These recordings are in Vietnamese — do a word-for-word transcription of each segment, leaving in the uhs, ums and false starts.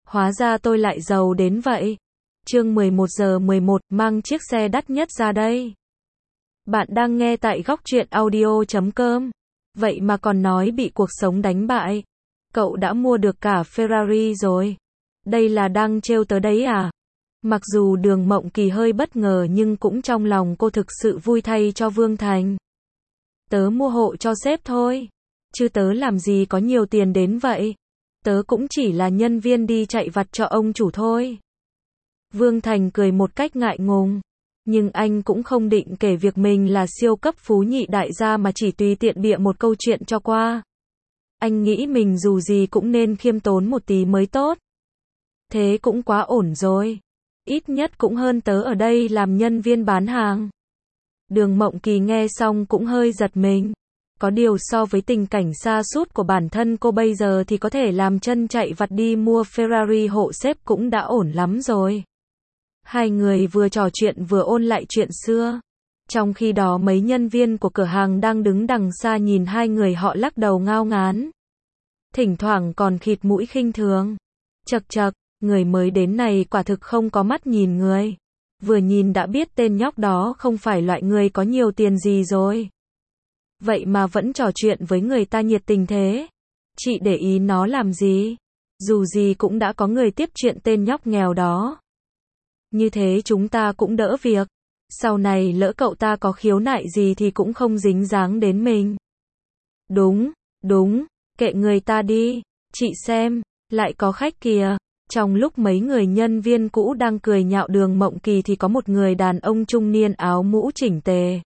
Hóa ra tôi lại giàu đến vậy. Chương mười một giờ mười một, mang chiếc xe đắt nhất ra đây. Bạn đang nghe tại góc truyện audio chấm com. Vậy mà còn nói bị cuộc sống đánh bại. Cậu đã mua được cả Ferrari rồi. Đây là đang trêu tớ đấy à? Mặc dù Đường Mộng Kỳ hơi bất ngờ nhưng cũng trong lòng cô thực sự vui thay cho Vương Thành. Tớ mua hộ cho sếp thôi. Chứ tớ làm gì có nhiều tiền đến vậy. Tớ cũng chỉ là nhân viên đi chạy vặt cho ông chủ thôi. Vương Thành cười một cách ngại ngùng. Nhưng anh cũng không định kể việc mình là siêu cấp phú nhị đại gia mà chỉ tùy tiện bịa một câu chuyện cho qua. Anh nghĩ mình dù gì cũng nên khiêm tốn một tí mới tốt. Thế cũng quá ổn rồi. Ít nhất cũng hơn tớ ở đây làm nhân viên bán hàng. Đường Mộng Kỳ nghe xong cũng hơi giật mình. Có điều so với tình cảnh sa sút của bản thân cô bây giờ thì có thể làm chân chạy vặt đi mua Ferrari hộ sếp cũng đã ổn lắm rồi. Hai người vừa trò chuyện vừa ôn lại chuyện xưa. Trong khi đó mấy nhân viên của cửa hàng đang đứng đằng xa nhìn hai người họ lắc đầu ngao ngán. Thỉnh thoảng còn khịt mũi khinh thường. Chậc chậc, người mới đến này quả thực không có mắt nhìn người. Vừa nhìn đã biết tên nhóc đó không phải loại người có nhiều tiền gì rồi. Vậy mà vẫn trò chuyện với người ta nhiệt tình thế. Chị để ý nó làm gì? Dù gì cũng đã có người tiếp chuyện tên nhóc nghèo đó. Như thế chúng ta cũng đỡ việc. Sau này lỡ cậu ta có khiếu nại gì thì cũng không dính dáng đến mình. Đúng, đúng, kệ người ta đi. Chị xem, lại có khách kìa. Trong lúc mấy người nhân viên cũ đang cười nhạo Đường Mộng Kỳ thì có một người đàn ông trung niên áo mũ chỉnh tề.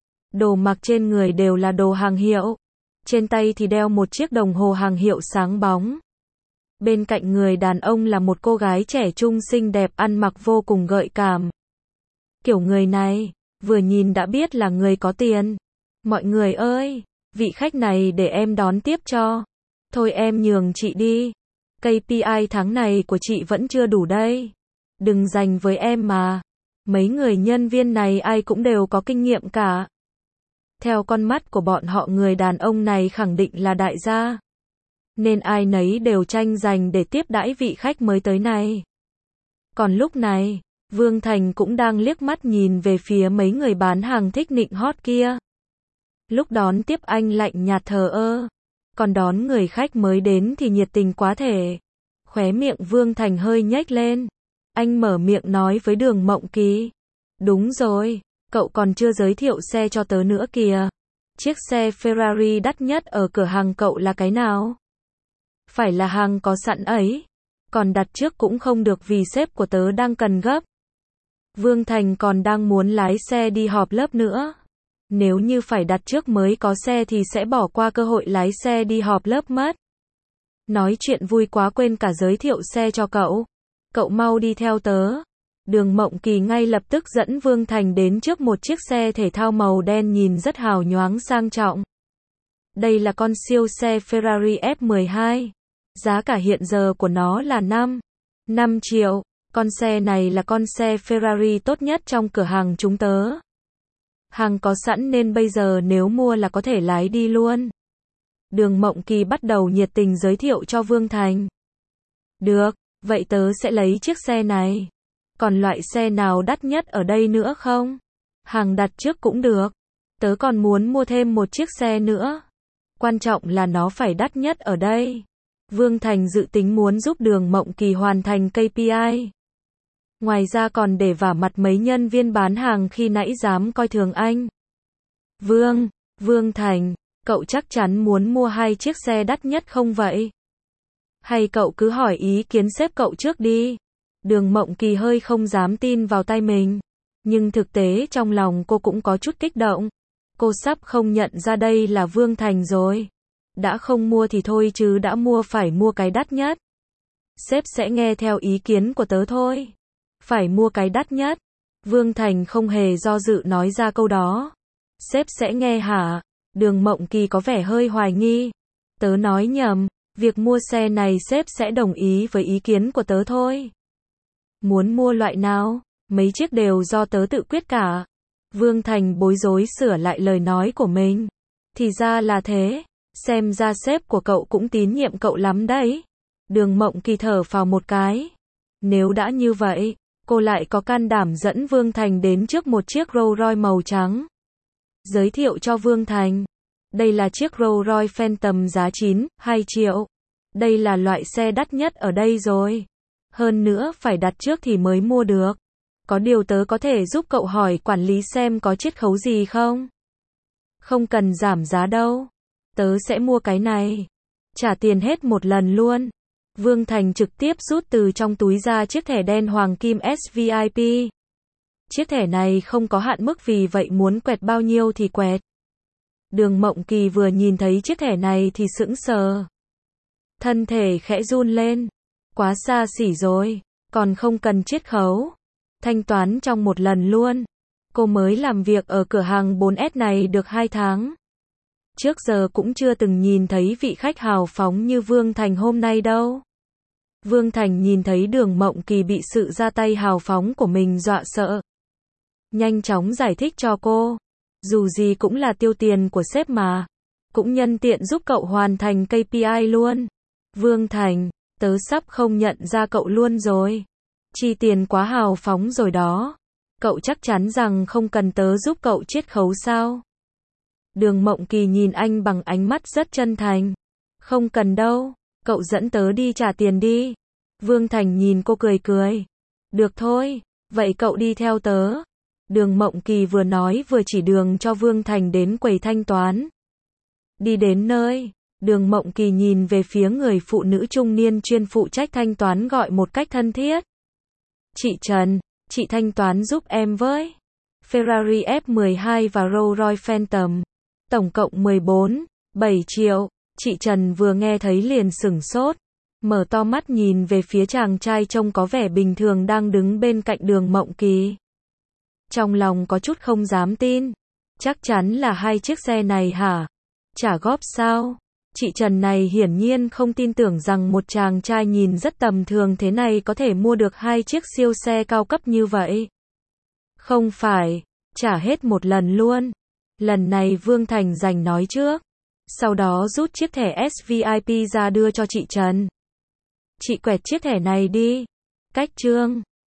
Đồ mặc trên người đều là đồ hàng hiệu. Trên tay thì đeo một chiếc đồng hồ hàng hiệu sáng bóng. Bên cạnh người đàn ông là một cô gái trẻ trung xinh đẹp ăn mặc vô cùng gợi cảm. Kiểu người này, vừa nhìn đã biết là người có tiền. Mọi người ơi, vị khách này để em đón tiếp cho. Thôi em nhường chị đi. ca pê i tháng này của chị vẫn chưa đủ đây. Đừng giành với em mà. Mấy người nhân viên này ai cũng đều có kinh nghiệm cả. Theo con mắt của bọn họ người đàn ông này khẳng định là đại gia. Nên ai nấy đều tranh giành để tiếp đãi vị khách mới tới này. Còn lúc này, Vương Thành cũng đang liếc mắt nhìn về phía mấy người bán hàng thích nịnh hót kia. Lúc đón tiếp anh lạnh nhạt thờ ơ. Còn đón người khách mới đến thì nhiệt tình quá thể. Khóe miệng Vương Thành hơi nhếch lên. Anh mở miệng nói với Đường Mộng Kỳ. Đúng rồi, cậu còn chưa giới thiệu xe cho tớ nữa kìa. Chiếc xe Ferrari đắt nhất ở cửa hàng cậu là cái nào? Phải là hàng có sẵn ấy. Còn đặt trước cũng không được vì sếp của tớ đang cần gấp. Vương Thành còn đang muốn lái xe đi họp lớp nữa. Nếu như phải đặt trước mới có xe thì sẽ bỏ qua cơ hội lái xe đi họp lớp mất. Nói chuyện vui quá quên cả giới thiệu xe cho cậu. Cậu mau đi theo tớ. Đường Mộng Kỳ ngay lập tức dẫn Vương Thành đến trước một chiếc xe thể thao màu đen nhìn rất hào nhoáng sang trọng. Đây là con siêu xe Ferrari F mười hai. Giá cả hiện giờ của nó là năm triệu. Con xe này là con xe Ferrari tốt nhất trong cửa hàng chúng tớ. Hàng có sẵn nên bây giờ nếu mua là có thể lái đi luôn. Đường Mộng Kỳ bắt đầu nhiệt tình giới thiệu cho Vương Thành. Được, vậy tớ sẽ lấy chiếc xe này. Còn loại xe nào đắt nhất ở đây nữa không? Hàng đặt trước cũng được. Tớ còn muốn mua thêm một chiếc xe nữa. Quan trọng là nó phải đắt nhất ở đây. Vương Thành dự tính muốn giúp Đường Mộng Kỳ hoàn thành ca pê i. Ngoài ra còn để vả mặt mấy nhân viên bán hàng khi nãy dám coi thường anh. Vương, Vương Thành, cậu chắc chắn muốn mua hai chiếc xe đắt nhất không vậy? Hay cậu cứ hỏi ý kiến sếp cậu trước đi. Đường Mộng Kỳ hơi không dám tin vào tay mình. Nhưng thực tế trong lòng cô cũng có chút kích động. Cô sắp không nhận ra đây là Vương Thành rồi. Đã không mua thì thôi chứ đã mua phải mua cái đắt nhất. Sếp sẽ nghe theo ý kiến của tớ thôi. Phải mua cái đắt nhất. Vương Thành không hề do dự nói ra câu đó. Sếp sẽ nghe hả? Đường Mộng Kỳ có vẻ hơi hoài nghi. Tớ nói nhầm, việc mua xe này sếp sẽ đồng ý với ý kiến của tớ thôi. Muốn mua loại nào? Mấy chiếc đều do tớ tự quyết cả. Vương Thành bối rối sửa lại lời nói của mình. Thì ra là thế. Xem ra sếp của cậu cũng tín nhiệm cậu lắm đấy. Đường Mộng Kỳ thở phào một cái. Nếu đã như vậy, cô lại có can đảm dẫn Vương Thành đến trước một chiếc Rolls Royce màu trắng. Giới thiệu cho Vương Thành. Đây là chiếc Rolls Royce Phantom giá chín phẩy hai triệu. Đây là loại xe đắt nhất ở đây rồi. Hơn nữa phải đặt trước thì mới mua được. Có điều tớ có thể giúp cậu hỏi quản lý xem có chiết khấu gì không? Không cần giảm giá đâu. Tớ sẽ mua cái này. Trả tiền hết một lần luôn. Vương Thành trực tiếp rút từ trong túi ra chiếc thẻ đen hoàng kim ét vê i pê. Chiếc thẻ này không có hạn mức vì vậy muốn quẹt bao nhiêu thì quẹt. Đường Mộng Kỳ vừa nhìn thấy chiếc thẻ này thì sững sờ. Thân thể khẽ run lên. Quá xa xỉ rồi, còn không cần chiết khấu. Thanh toán trong một lần luôn. Cô mới làm việc ở cửa hàng bốn S này được hai tháng. Trước giờ cũng chưa từng nhìn thấy vị khách hào phóng như Vương Thành hôm nay đâu. Vương Thành nhìn thấy Đường Mộng Kỳ bị sự ra tay hào phóng của mình dọa sợ. Nhanh chóng giải thích cho cô. Dù gì cũng là tiêu tiền của sếp mà. Cũng nhân tiện giúp cậu hoàn thành ca pê i luôn. Vương Thành, tớ sắp không nhận ra cậu luôn rồi. Chi tiền quá hào phóng rồi đó. Cậu chắc chắn rằng không cần tớ giúp cậu chiết khấu sao? Đường Mộng Kỳ nhìn anh bằng ánh mắt rất chân thành. Không cần đâu, cậu dẫn tớ đi trả tiền đi. Vương Thành nhìn cô cười cười. Được thôi, vậy cậu đi theo tớ. Đường Mộng Kỳ vừa nói vừa chỉ đường cho Vương Thành đến quầy thanh toán. Đi đến nơi, Đường Mộng Kỳ nhìn về phía người phụ nữ trung niên chuyên phụ trách thanh toán gọi một cách thân thiết. Chị Trần, chị thanh toán giúp em với. Ferrari F mười hai và Rolls Royce Phantom. Tổng cộng mười bốn phẩy bảy triệu. Chị Trần vừa nghe thấy liền sửng sốt. Mở to mắt nhìn về phía chàng trai trông có vẻ bình thường đang đứng bên cạnh Đường Mộng Kỳ. Trong lòng có chút không dám tin. Chắc chắn là hai chiếc xe này hả? Trả góp sao? Chị Trần này hiển nhiên không tin tưởng rằng một chàng trai nhìn rất tầm thường thế này có thể mua được hai chiếc siêu xe cao cấp như vậy. Không phải, trả hết một lần luôn. Lần này Vương Thành giành nói trước. Sau đó rút chiếc thẻ ét vê i pê ra đưa cho chị Trần. Chị quẹt chiếc thẻ này đi. Cách trương.